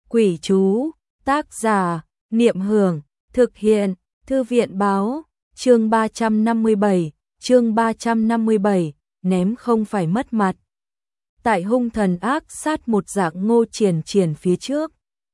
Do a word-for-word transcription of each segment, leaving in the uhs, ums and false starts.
Quỷ chú, tác giả, Niệm Hưởng, thực hiện, Thư viện báo, chương ba trăm năm mươi bảy, chương ba trăm năm mươi bảy, ném không phải mất mặt. Tại hung thần ác sát một dạng Ngô Triển Triển phía trước.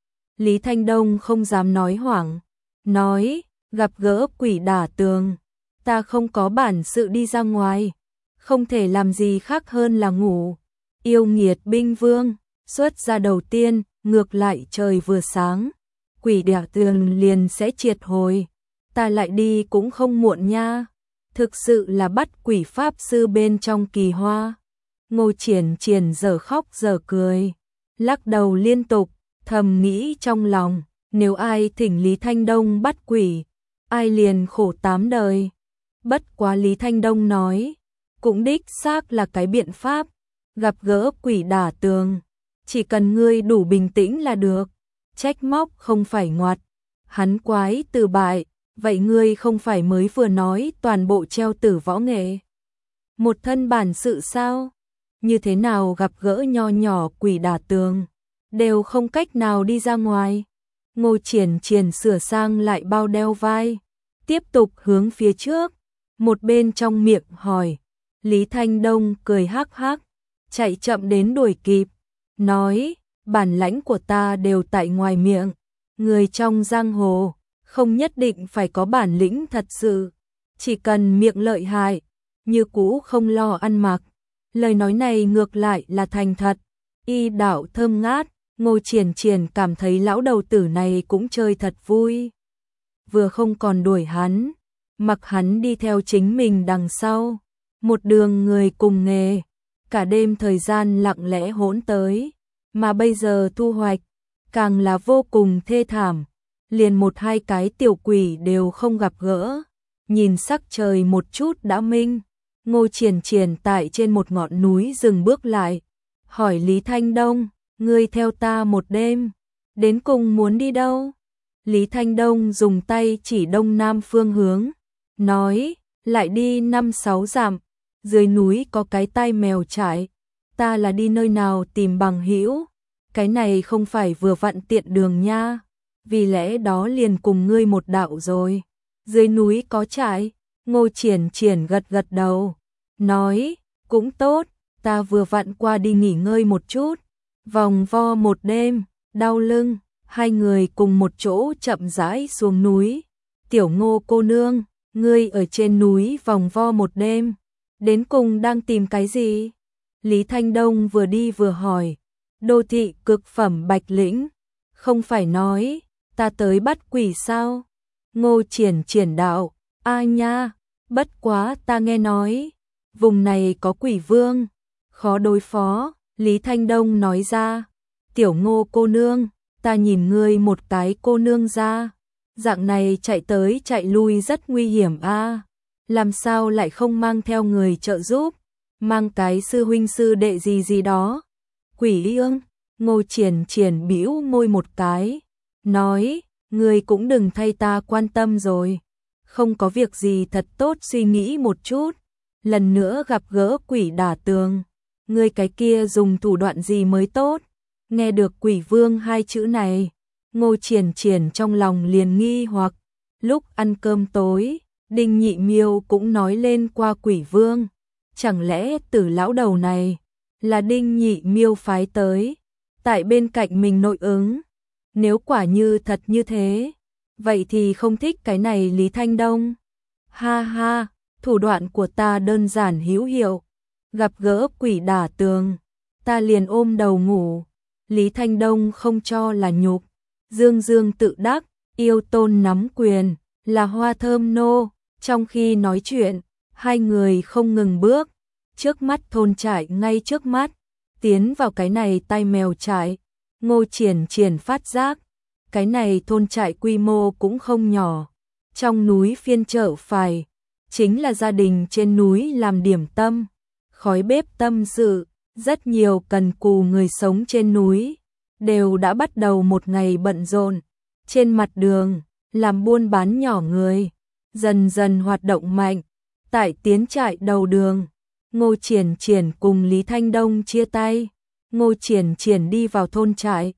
Lý Thanh Đông không dám nói hoảng, nói, gặp gỡ quỷ đả tường, ta không có bản sự đi ra ngoài, không thể làm gì khác hơn là ngủ. Yêu nghiệt binh vương, xuất ra đầu tiên, ngược lại trời vừa sáng, quỷ đả tường liền sẽ triệt hồi, ta lại đi cũng không muộn nha. Thực sự là bắt quỷ pháp sư bên trong kỳ hoa. Ngô Triển Triển giờ khóc giờ cười, lắc đầu liên tục, thầm nghĩ trong lòng, nếu ai thỉnh Lý Thanh Đông bắt quỷ, ai liền khổ tám đời. Bất quá Lý Thanh Đông nói, cũng đích xác là cái biện pháp, gặp gỡ quỷ đả tường, chỉ cần ngươi đủ bình tĩnh là được, trách móc không phải ngoặt. Hắn quái từ bại, vậy ngươi không phải mới vừa nói toàn bộ treo tử võ nghệ, một thân bản sự sao? Như thế nào gặp gỡ nho nhỏ quỷ đả tường, đều không cách nào đi ra ngoài. Ngô Triển Triển sửa sang lại bao đeo vai, tiếp tục hướng phía trước, một bên trong miệng hỏi. Lý Thanh Đông cười hắc hắc, chạy chậm đến đuổi kịp, nói, bản lãnh của ta đều tại ngoài miệng, người trong giang hồ, không nhất định phải có bản lĩnh thật sự, chỉ cần miệng lợi hại, như cũ không lo ăn mặc. Lời nói này ngược lại là thành thật, y đạo thơm ngát. Ngô Triển Triển cảm thấy lão đầu tử này cũng chơi thật vui. Vừa không còn đuổi hắn, mặc hắn đi theo chính mình đằng sau, một đường người cùng nghề, cả đêm thời gian lặng lẽ hỗn tới, mà bây giờ thu hoạch, càng là vô cùng thê thảm, liền một hai cái tiểu quỷ đều không gặp gỡ. Nhìn sắc trời một chút đã minh, Ngô Triển Triển tại trên một ngọn núi dừng bước lại, hỏi Lý Thanh Đông, ngươi theo ta một đêm, đến cùng muốn đi đâu? Lý Thanh Đông dùng tay chỉ đông nam phương hướng, nói, lại đi năm sáu dặm, dưới núi có cái tai mèo trại, ta là đi nơi nào tìm bằng hữu, cái này không phải vừa vặn tiện đường nha, vì lẽ đó liền cùng ngươi một đạo rồi. Dưới núi có trại? Ngô Triển Triển gật gật đầu, nói, cũng tốt, ta vừa vặn qua đi nghỉ ngơi một chút. Vòng vo một đêm, đau lưng, hai người cùng một chỗ chậm rãi xuống núi. Tiểu Ngô cô nương, ngươi ở trên núi vòng vo một đêm, đến cùng đang tìm cái gì? Lý Thanh Đông vừa đi vừa hỏi. Đô thị cực phẩm Bạch Lĩnh, không phải nói, ta tới bắt quỷ sao? Ngô Triển Triển đạo, a nha, bất quá ta nghe nói, vùng này có quỷ vương, khó đối phó. Lý Thanh Đông nói ra, tiểu Ngô cô nương, ta nhìn ngươi một cái cô nương ra, dạng này chạy tới chạy lui rất nguy hiểm a, làm sao lại không mang theo người trợ giúp, mang cái sư huynh sư đệ gì gì đó. Quỷ ương, Ngô Triển Triển bĩu môi một cái, nói, ngươi cũng đừng thay ta quan tâm rồi, không có việc gì thật tốt suy nghĩ một chút, lần nữa gặp gỡ quỷ đả tường. Ngươi cái kia dùng thủ đoạn gì mới tốt? Nghe được quỷ vương hai chữ này, Ngô Triển Triển trong lòng liền nghi hoặc. Lúc ăn cơm tối, Đinh Nhị Miêu cũng nói lên qua quỷ vương. Chẳng lẽ Tử lão đầu này là Đinh Nhị Miêu phái tới, tại bên cạnh mình nội ứng? Nếu quả như thật như thế, vậy thì không thích cái này Lý Thanh Đông. Ha ha, thủ đoạn của ta đơn giản hữu hiệu. Gặp gỡ quỷ đả tường, ta liền ôm đầu ngủ. Lý Thanh Đông không cho là nhục, dương dương tự đắc, yêu tôn nắm quyền, là hoa thơm nô. Trong khi nói chuyện, hai người không ngừng bước, trước mắt thôn trại ngay trước mắt, tiến vào cái này tai mèo trại. Ngô Triển Triển phát giác, cái này thôn trại quy mô cũng không nhỏ, trong núi phiên chợ phải, chính là gia đình trên núi làm điểm tâm. Khói bếp tâm sự, rất nhiều cần cù người sống trên núi, đều đã bắt đầu một ngày bận rộn. Trên mặt đường, làm buôn bán nhỏ người, dần dần hoạt động mạnh. Tại tiến trại đầu đường, Ngô Triển Triển cùng Lý Thanh Đông chia tay. Ngô Triển Triển đi vào thôn trại,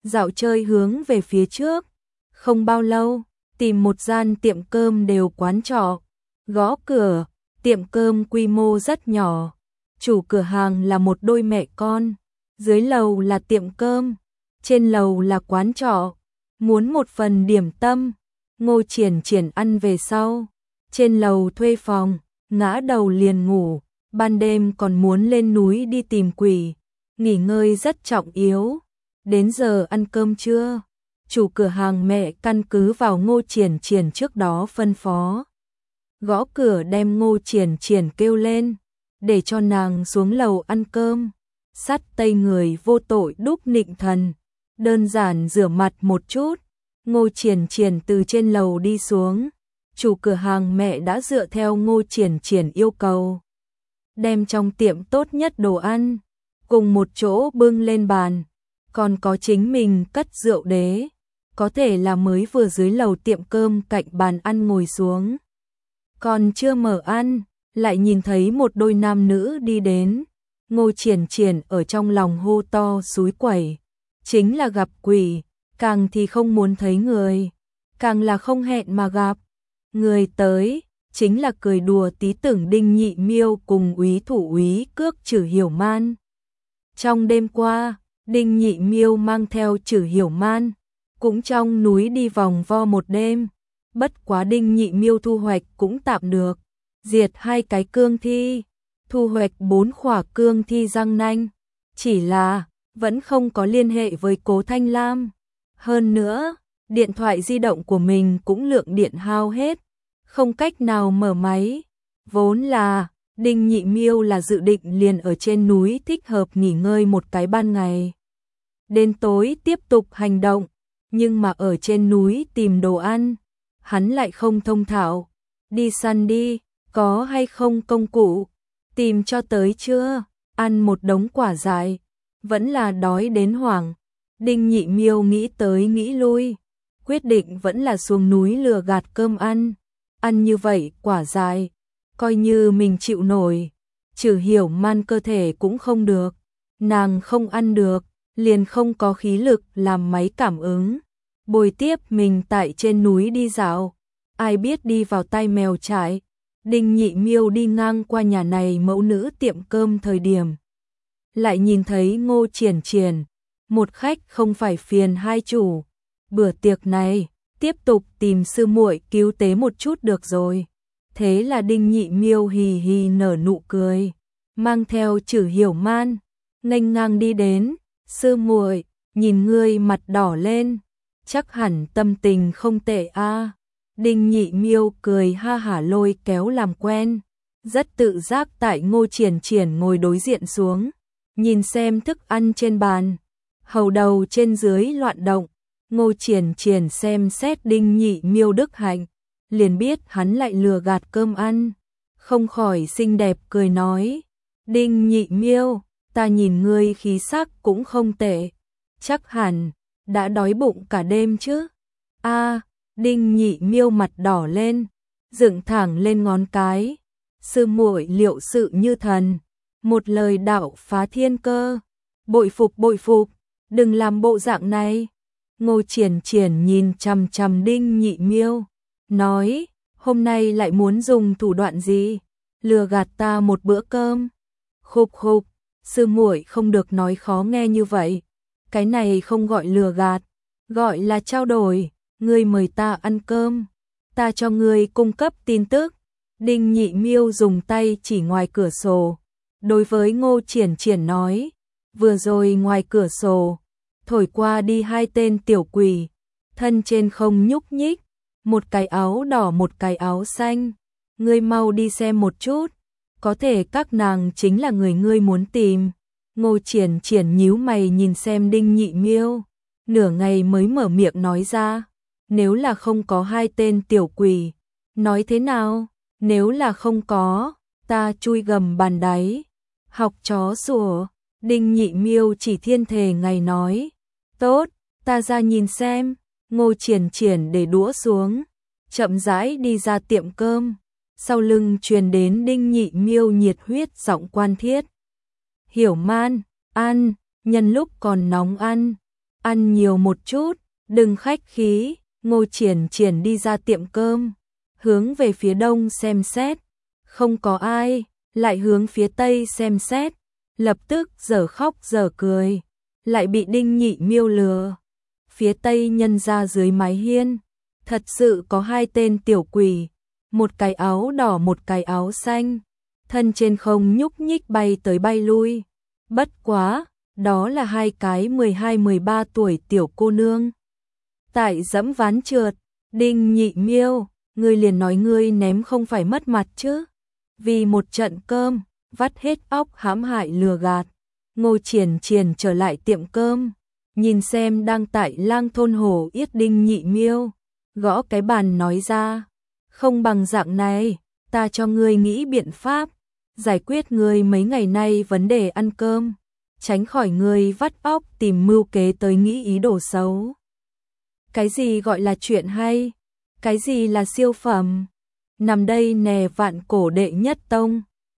dạo chơi hướng về phía trước. Không bao lâu, tìm một gian tiệm cơm đều quán trọ, gõ cửa, tiệm cơm quy mô rất nhỏ. Chủ cửa hàng là một đôi mẹ con, dưới lầu là tiệm cơm, trên lầu là quán trọ. Muốn một phần điểm tâm, Ngô Triển Triển ăn về sau. Trên lầu thuê phòng, ngã đầu liền ngủ, ban đêm còn muốn lên núi đi tìm quỷ, nghỉ ngơi rất trọng yếu. Đến giờ ăn cơm trưa, chủ cửa hàng mẹ căn cứ vào Ngô Triển Triển trước đó phân phó. Gõ cửa đem Ngô Triển Triển kêu lên, để cho nàng xuống lầu ăn cơm. Sắt tây người vô tội đúc nịnh thần, đơn giản rửa mặt một chút. Ngô Triển Triển từ trên lầu đi xuống, chủ cửa hàng mẹ đã dựa theo Ngô Triển Triển yêu cầu, đem trong tiệm tốt nhất đồ ăn, cùng một chỗ bưng lên bàn, còn có chính mình cất rượu đế, có thể là mới vừa dưới lầu tiệm cơm cạnh bàn ăn ngồi xuống. Còn chưa mở ăn, lại nhìn thấy một đôi nam nữ đi đến. Ngô Triển Triển ở trong lòng hô to xúi quẩy, chính là gặp quỷ, càng thì không muốn thấy người, càng là không hẹn mà gặp. Người tới, chính là cười đùa tí tưởng Đinh Nhị Miêu cùng úy thủ úy Cước Trử Hiểu Man. Trong đêm qua, Đinh Nhị Miêu mang theo Trử Hiểu Man, cũng trong núi đi vòng vo một đêm. Bất quá Đinh Nhị Miêu thu hoạch cũng tạm được, diệt hai cái cương thi, thu hoạch bốn khỏa cương thi răng nanh, chỉ là vẫn không có liên hệ với Cố Thanh Lam. Hơn nữa, điện thoại di động của mình cũng lượng điện hao hết, không cách nào mở máy. Vốn là Đinh Nhị Miêu là dự định liền ở trên núi thích hợp nghỉ ngơi một cái ban ngày, đến tối tiếp tục hành động, nhưng mà ở trên núi tìm đồ ăn, hắn lại không thông thạo. Đi săn đi, có hay không công cụ, tìm cho tới chưa, ăn một đống quả dại, vẫn là đói đến hoảng. Đinh Nhị Miêu nghĩ tới nghĩ lui, quyết định vẫn là xuống núi lừa gạt cơm ăn. Ăn như vậy quả dại, coi như mình chịu nổi. Trừ Hiểu Man cơ thể cũng không được, nàng không ăn được, liền không có khí lực làm máy cảm ứng. Bồi tiếp mình tại trên núi đi dạo, ai biết đi vào tay mèo trại. Đinh Nhị Miêu đi ngang qua nhà này mẫu nữ tiệm cơm thời điểm, lại nhìn thấy Ngô Triển Triển, một khách không phải phiền hai chủ. Bữa tiệc này, tiếp tục tìm sư muội cứu tế một chút được rồi. Thế là Đinh Nhị Miêu hì hì nở nụ cười, mang theo Trử Hiểu Man, nghênh ngang đi đến. Sư muội, nhìn ngươi mặt đỏ lên, chắc hẳn tâm tình không tệ a. Đinh Nhị Miêu cười ha hả lôi kéo làm quen, rất tự giác tại Ngô Triển Triển ngồi đối diện xuống, nhìn xem thức ăn trên bàn, hầu đầu trên dưới loạn động. Ngô Triển Triển xem xét Đinh Nhị Miêu đức hạnh, liền biết hắn lại lừa gạt cơm ăn, không khỏi xinh đẹp cười nói: Đinh Nhị Miêu, ta nhìn ngươi khí sắc cũng không tệ, chắc hẳn đã đói bụng cả đêm chứ? A, Đinh Nhị Miêu mặt đỏ lên, dựng thẳng lên ngón cái. Sư muội liệu sự như thần, một lời đạo phá thiên cơ, bội phục bội phục, đừng làm bộ dạng này. Ngô Triển Triển nhìn chằm chằm Đinh Nhị Miêu, nói: hôm nay lại muốn dùng thủ đoạn gì, lừa gạt ta một bữa cơm? Khục khục, sư muội không được nói khó nghe như vậy, cái này không gọi lừa gạt, gọi là trao đổi. Ngươi mời ta ăn cơm, ta cho ngươi cung cấp tin tức. Đinh Nhị Miêu dùng tay chỉ ngoài cửa sổ, đối với Ngô Triển Triển nói: vừa rồi ngoài cửa sổ thổi qua đi hai tên tiểu quỷ, thân trên không nhúc nhích, một cái áo đỏ một cái áo xanh, ngươi mau đi xem một chút, có thể các nàng chính là người ngươi muốn tìm. Ngô Triển Triển nhíu mày nhìn xem Đinh Nhị Miêu, nửa ngày mới mở miệng nói ra: nếu là không có hai tên tiểu quỷ, nói thế nào? Nếu là không có, ta chui gầm bàn đáy, học chó sủa. Đinh Nhị Miêu chỉ thiên thề ngày nói: tốt, ta ra nhìn xem. Ngô Triển Triển để đũa xuống, chậm rãi đi ra tiệm cơm, sau lưng truyền đến Đinh Nhị Miêu nhiệt huyết giọng quan thiết: Hiểu Man, ăn, nhân lúc còn nóng ăn, ăn nhiều một chút, đừng khách khí. Ngô Triển Triển đi ra tiệm cơm, hướng về phía đông xem xét, không có ai, lại hướng phía tây xem xét, lập tức dở khóc dở cười, lại bị Đinh Nhị Miêu lừa. Phía tây nhân ra dưới mái hiên, thật sự có hai tên tiểu quỷ, một cái áo đỏ một cái áo xanh, thân trên không nhúc nhích bay tới bay lui. Bất quá, đó là hai cái mười hai mười ba tuổi tiểu cô nương. Tại dẫm ván trượt, Đinh Nhị Miêu, ngươi liền nói ngươi ném không phải mất mặt chứ. Vì một trận cơm, vắt hết óc hãm hại lừa gạt. Ngô Triển Triển trở lại tiệm cơm, nhìn xem đang tại Lang Thôn Hổ Yết Đinh Nhị Miêu, gõ cái bàn nói ra, không bằng dạng này, ta cho ngươi nghĩ biện pháp, giải quyết ngươi mấy ngày nay vấn đề ăn cơm, tránh khỏi ngươi vắt óc tìm mưu kế tới nghĩ ý đồ xấu. Cái gì gọi là chuyện hay? Cái gì là siêu phẩm? Nằm đây nè Vạn Cổ đệ nhất tông,